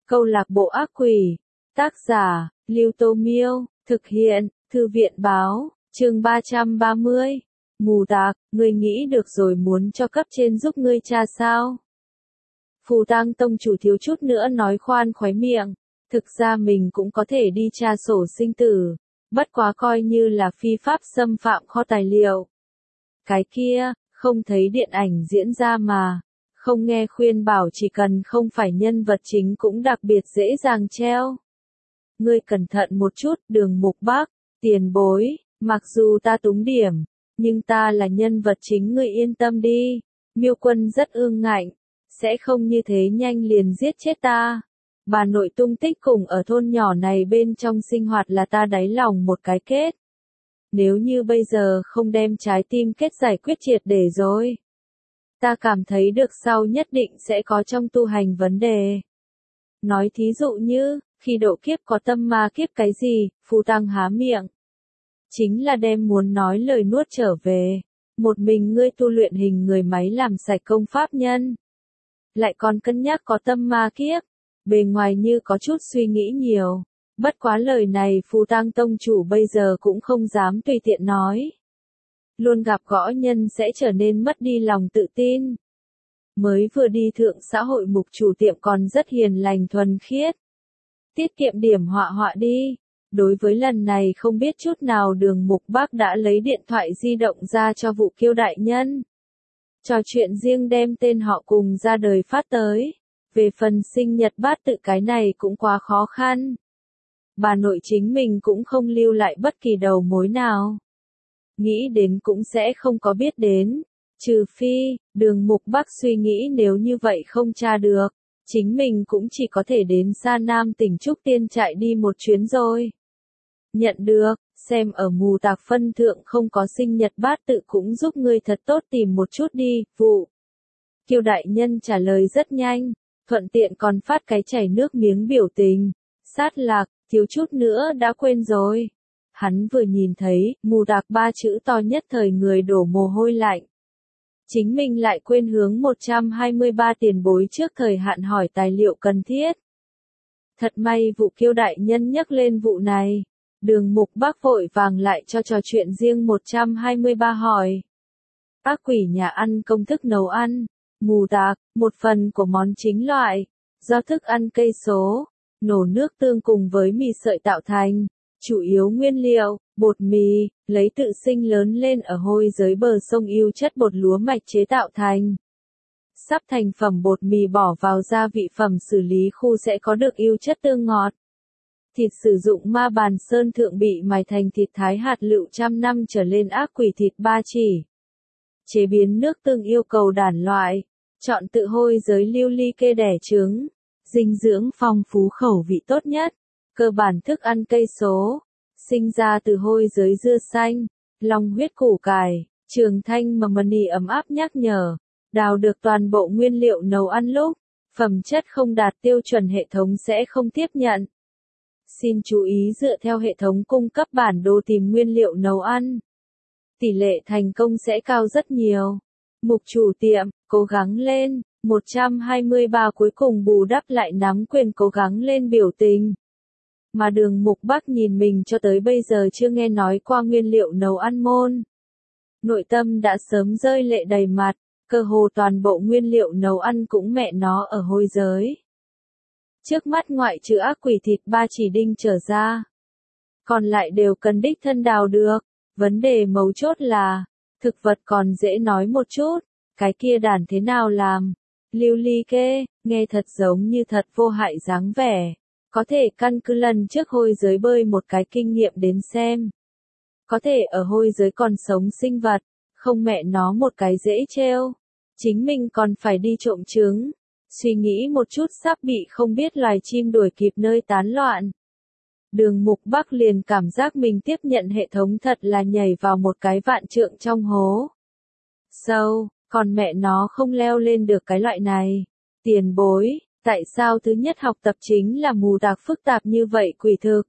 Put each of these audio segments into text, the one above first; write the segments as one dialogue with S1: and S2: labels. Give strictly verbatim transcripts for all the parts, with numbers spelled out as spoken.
S1: Câu lạc bộ ác quỷ. Tác giả, Lưu Tô Miêu. Thực hiện, Thư viện Báo. Chương ba trăm ba mươi. Mù tạc, ngươi nghĩ được rồi muốn cho cấp trên giúp ngươi tra sao? Phù Tang tông chủ thiếu chút nữa nói khoan khoái miệng. Thực ra mình cũng có thể đi tra sổ sinh tử. Bất quá coi như là phi pháp xâm phạm kho tài liệu. Cái kia, không thấy điện ảnh diễn ra mà. Không nghe khuyên bảo chỉ cần không phải nhân vật chính cũng đặc biệt dễ dàng treo. Ngươi cẩn thận một chút, Đường Mục Bắc, tiền bối, mặc dù ta túng điểm, nhưng ta là nhân vật chính, ngươi yên tâm đi. Miêu Quân rất ương ngạnh, sẽ không như thế nhanh liền giết chết ta. Bà nội tung tích cùng ở thôn nhỏ này bên trong sinh hoạt là ta đáy lòng một cái kết. Nếu như bây giờ không đem trái tim kết giải quyết triệt để rồi, ta cảm thấy được sau nhất định sẽ có trong tu hành vấn đề. Nói thí dụ như, khi độ kiếp có tâm ma kiếp cái gì, Phù Tang há miệng. Chính là đem muốn nói lời nuốt trở về. Một mình ngươi tu luyện hình người máy làm sạch công pháp nhân. Lại còn cân nhắc có tâm ma kiếp. Bề ngoài như có chút suy nghĩ nhiều. Bất quá lời này Phù Tang tông chủ bây giờ cũng không dám tùy tiện nói. Luôn gặp gõ nhân sẽ trở nên mất đi lòng tự tin. Mới vừa đi thượng xã hội mục chủ tiệm còn rất hiền lành thuần khiết. Tiết kiệm điểm họa họa đi. Đối với lần này không biết chút nào Đường Mục Bắc đã lấy điện thoại di động ra cho Vũ Kiêu đại nhân. Trò chuyện riêng đem tên họ cùng ra đời phát tới. Về phần sinh nhật bát tự cái này cũng quá khó khăn. Bà nội chính mình cũng không lưu lại bất kỳ đầu mối nào. Nghĩ đến cũng sẽ không có biết đến. Trừ phi, Đường Mục Bắc suy nghĩ nếu như vậy không tra được. Chính mình cũng chỉ có thể đến Sa Nam tỉnh Trúc Tiên chạy đi một chuyến rồi. Nhận được, xem ở mù tạc phân thượng không có sinh nhật bát tự cũng giúp ngươi thật tốt tìm một chút đi, Vụ. Kiêu đại nhân trả lời rất nhanh, thuận tiện còn phát cái chảy nước miếng biểu tình. Sát lạc, thiếu chút nữa đã quên rồi. Hắn vừa nhìn thấy, mù tạc ba chữ to nhất thời người đổ mồ hôi lạnh. Chính mình lại quên hướng một trăm hai mươi ba tiền bối trước thời hạn hỏi tài liệu cần thiết. Thật may Vụ Kiêu đại nhân nhắc lên vụ này. Đường Mục Bắc vội vàng lại cho trò chuyện riêng một trăm hai mươi ba hỏi. Ác quỷ nhà ăn công thức nấu ăn, mù tạc, một phần của món chính loại, do thức ăn cây số, nổ nước tương cùng với mì sợi tạo thành. Chủ yếu nguyên liệu, bột mì, lấy tự sinh lớn lên ở hôi giới bờ sông yêu chất bột lúa mạch chế tạo thành. Sắp thành phẩm bột mì bỏ vào gia vị phẩm xử lý khu sẽ có được yêu chất tương ngọt. Thịt sử dụng ma bàn sơn thượng bị mài thành thịt thái hạt lựu trăm năm trở lên ác quỷ thịt ba chỉ. Chế biến nước tương yêu cầu đản loại, chọn tự hôi giới lưu ly kê đẻ trứng, dinh dưỡng phong phú khẩu vị tốt nhất. Cơ bản thức ăn cây số, sinh ra từ hôi giới dưa xanh, long huyết củ cải, trường thanh mà mani ấm áp nhắc nhở, đào được toàn bộ nguyên liệu nấu ăn lúc, phẩm chất không đạt tiêu chuẩn hệ thống sẽ không tiếp nhận. Xin chú ý dựa theo hệ thống cung cấp bản đồ tìm nguyên liệu nấu ăn. Tỷ lệ thành công sẽ cao rất nhiều. Mục chủ tiệm, cố gắng lên, một trăm hai mươi ba cuối cùng bù đắp lại nắm quyền cố gắng lên biểu tình. Mà Đường Mục Bắc nhìn mình cho tới bây giờ chưa nghe nói qua nguyên liệu nấu ăn môn. Nội tâm đã sớm rơi lệ đầy mặt, cơ hồ toàn bộ nguyên liệu nấu ăn cũng mẹ nó ở hôi giới. Trước mắt ngoại trừ ác quỷ thịt ba chỉ đinh trở ra. Còn lại đều cần đích thân đào được. Vấn đề mấu chốt là, thực vật còn dễ nói một chút, cái kia đàn thế nào làm? Lưu ly kê, nghe thật giống như thật vô hại dáng vẻ. Có thể căn cứ lần trước hôi giới bơi một cái kinh nghiệm đến xem. Có thể ở hôi giới còn sống sinh vật, không mẹ nó một cái dễ treo. Chính mình còn phải đi trộm trứng. Suy nghĩ một chút sắp bị không biết loài chim đuổi kịp nơi tán loạn. Đường Mục Bắc liền cảm giác mình tiếp nhận hệ thống thật là nhảy vào một cái vạn trượng trong hố. Sâu, so, còn mẹ nó không leo lên được cái loại này. Tiền bối, tại sao thứ nhất học tập chính là mù tạc phức tạp như vậy quỷ thực?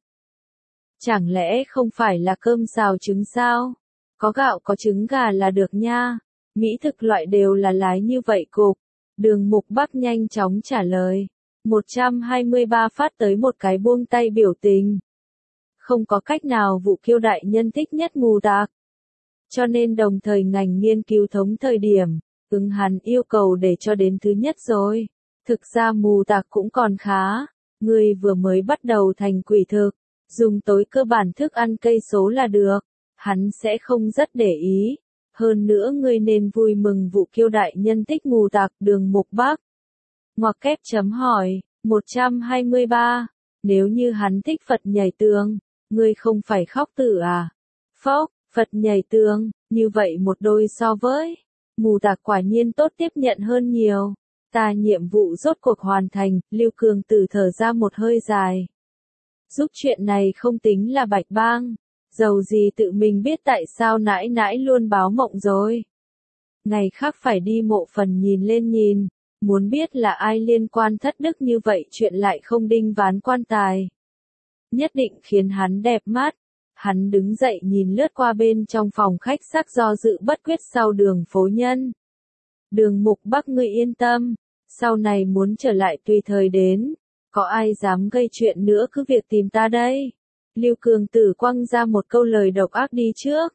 S1: Chẳng lẽ không phải là cơm xào trứng sao? Có gạo có trứng gà là được nha. Mỹ thực loại đều là lái như vậy cục. Đường Mục Bắc nhanh chóng trả lời. một trăm hai mươi ba phát tới một cái buông tay biểu tình. Không có cách nào vụ Kiêu đại nhân thích nhất Mù Tạc. Cho nên đồng thời ngành nghiên cứu thống thời điểm, ứng hắn yêu cầu để cho đến thứ nhất rồi. Thực ra Mù Tạc cũng còn khá. Người vừa mới bắt đầu thành quỷ thực, dùng tối cơ bản thức ăn cây số là được. Hắn sẽ không rất để ý. Hơn nữa ngươi nên vui mừng vụ Kiêu đại nhân thích Mù Tạc Đường Mục Bắc. Ngoặc kép chấm hỏi, một trăm hai mươi ba. Nếu như hắn thích Phật nhảy tường, ngươi không phải khóc tử à? Phốc, Phật nhảy tường, như vậy một đôi so với Mù Tạc quả nhiên tốt tiếp nhận hơn nhiều. Ta nhiệm vụ rốt cuộc hoàn thành, Lưu Cường Tử thở ra một hơi dài. Giúp chuyện này không tính là bạch bang. Dầu gì tự mình biết tại sao nãi nãi luôn báo mộng rồi. Ngày khác phải đi mộ phần nhìn lên nhìn. Muốn biết là ai liên quan thất đức như vậy chuyện lại không đinh ván quan tài. Nhất định khiến hắn đẹp mắt. Hắn đứng dậy nhìn lướt qua bên trong phòng khách sắc do dự bất quyết sau Đường phố nhân. Đường Mục Bắc ngươi yên tâm. Sau này muốn trở lại tùy thời đến. Có ai dám gây chuyện nữa cứ việc tìm ta đây. Lưu Cường Tử quăng ra một câu lời độc ác đi trước.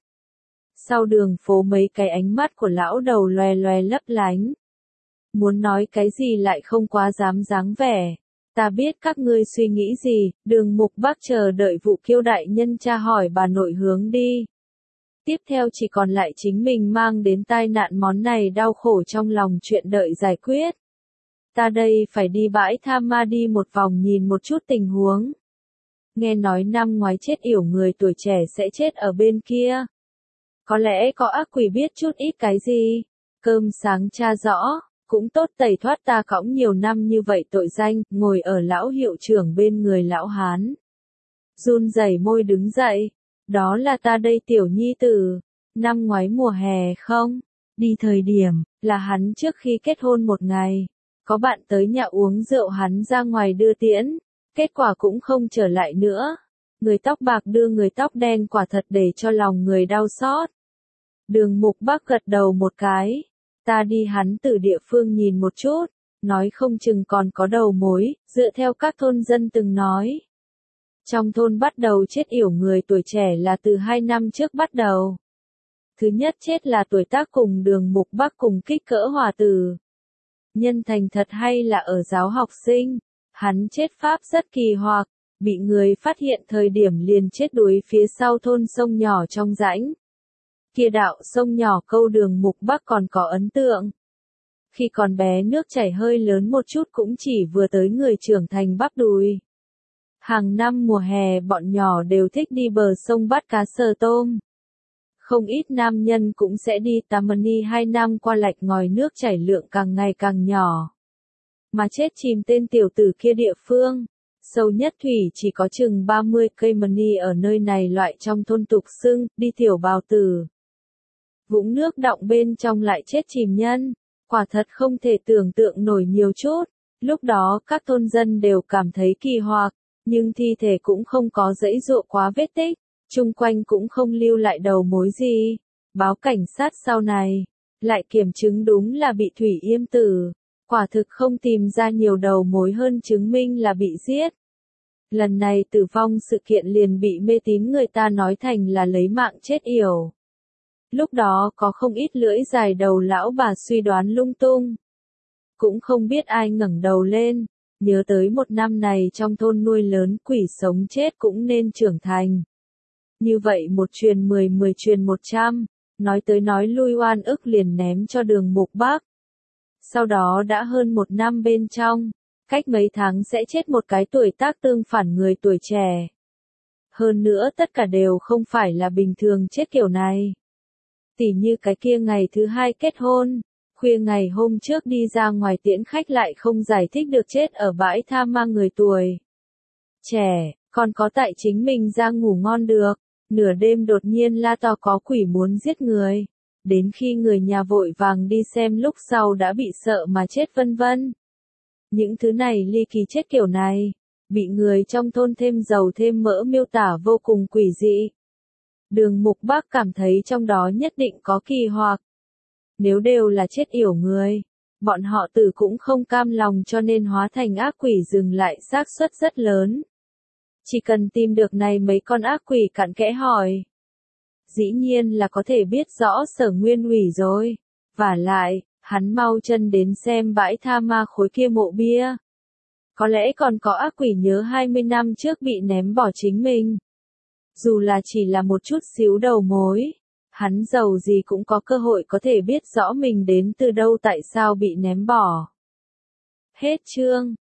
S1: Sau Đường phố mấy cái ánh mắt của lão đầu loè loè lấp lánh. Muốn nói cái gì lại không quá dám dáng vẻ. Ta biết các ngươi suy nghĩ gì, Đường Mục Bắc chờ đợi vụ Kiêu đại nhân tra hỏi bà nội hướng đi. Tiếp theo chỉ còn lại chính mình mang đến tai nạn món này đau khổ trong lòng chuyện đợi giải quyết. Ta đây phải đi bãi Tha Ma đi một vòng nhìn một chút tình huống. Nghe nói năm ngoái chết yểu người tuổi trẻ sẽ chết ở bên kia. Có lẽ có ác quỷ biết chút ít cái gì. Cơm sáng tra rõ, cũng tốt tẩy thoát ta cõng nhiều năm như vậy tội danh, ngồi ở lão hiệu trưởng bên người lão hán. Run rẩy môi đứng dậy. Đó là ta đây tiểu nhi tử. Năm ngoái mùa hè không? Đi thời điểm, là hắn trước khi kết hôn một ngày. Có bạn tới nhà uống rượu hắn ra ngoài đưa tiễn. Kết quả cũng không trở lại nữa. Người tóc bạc đưa người tóc đen quả thật để cho lòng người đau xót. Đường Mục Bắc gật đầu một cái. Ta đi hắn từ địa phương nhìn một chút. Nói không chừng còn có đầu mối, dựa theo các thôn dân từng nói. Trong thôn bắt đầu chết yểu người tuổi trẻ là từ hai năm trước bắt đầu. Thứ nhất chết là tuổi tác cùng Đường Mục Bắc cùng kích cỡ hòa tử. Nhân thành thật hay là ở giáo học sinh. Hắn chết pháp rất kỳ hoặc, bị người phát hiện thời điểm liền chết đuối phía sau thôn sông nhỏ trong rãnh. Kia đạo sông nhỏ câu Đường Mục Bắc còn có ấn tượng. Khi còn bé nước chảy hơi lớn một chút cũng chỉ vừa tới người trưởng thành bắp đùi. Hàng năm mùa hè bọn nhỏ đều thích đi bờ sông bắt cá sờ tôm. Không ít nam nhân cũng sẽ đi Tammany hai năm qua lạch ngòi nước chảy lượng càng ngày càng nhỏ. Mà chết chìm tên tiểu tử kia địa phương. Sâu nhất thủy chỉ có chừng ba mươi cây mani ở nơi này loại trong thôn tục xưng, đi tiểu bào tử. Vũng nước đọng bên trong lại chết chìm nhân. Quả thật không thể tưởng tượng nổi nhiều chút. Lúc đó các thôn dân đều cảm thấy kỳ hoặc, nhưng thi thể cũng không có dãy dụa quá vết tích. Chung quanh cũng không lưu lại đầu mối gì. Báo cảnh sát sau này, lại kiểm chứng đúng là bị thủy yêm tử. Quả thực không tìm ra nhiều đầu mối hơn chứng minh là bị giết. Lần này tử vong sự kiện liền bị mê tín người ta nói thành là lấy mạng chết yểu. Lúc đó có không ít lưỡi dài đầu lão bà suy đoán lung tung. Cũng không biết ai ngẩng đầu lên, nhớ tới một năm này trong thôn nuôi lớn quỷ sống chết cũng nên trưởng thành. Như vậy một truyền mười mười truyền một trăm, nói tới nói lui oan ức liền ném cho Đường Mục Bắc. Sau đó đã hơn một năm bên trong, cách mấy tháng sẽ chết một cái tuổi tác tương phản người tuổi trẻ. Hơn nữa tất cả đều không phải là bình thường chết kiểu này. Tỉ như cái kia ngày thứ hai kết hôn, khuya ngày hôm trước đi ra ngoài tiễn khách lại không giải thích được chết ở bãi tha ma người tuổi trẻ, còn có tại chính mình ra ngủ ngon được, nửa đêm đột nhiên la to có quỷ muốn giết người. Đến khi người nhà vội vàng đi xem lúc sau đã bị sợ mà chết vân vân. Những thứ này ly kỳ chết kiểu này, bị người trong thôn thêm dầu thêm mỡ miêu tả vô cùng quỷ dị. Đường Mục Bắc cảm thấy trong đó nhất định có kỳ hoặc. Nếu đều là chết yểu người, bọn họ tử cũng không cam lòng cho nên hóa thành ác quỷ dừng lại xác suất rất lớn. Chỉ cần tìm được này mấy con ác quỷ cặn kẽ hỏi. Dĩ nhiên là có thể biết rõ Sở Nguyên Hủy rồi. Vả lại, hắn mau chân đến xem bãi tha ma khối kia mộ bia. Có lẽ còn có ác quỷ nhớ hai mươi năm trước bị ném bỏ chính mình. Dù là chỉ là một chút xíu đầu mối, hắn giàu gì cũng có cơ hội có thể biết rõ mình đến từ đâu tại sao bị ném bỏ. Hết chương.